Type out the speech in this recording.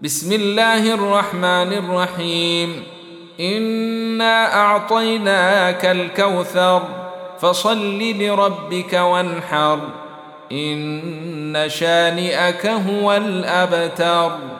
بسم الله الرحمن الرحيم. إنا أعطيناك الكوثر فصل لربك وانحر إن شانئك هو الأبتر.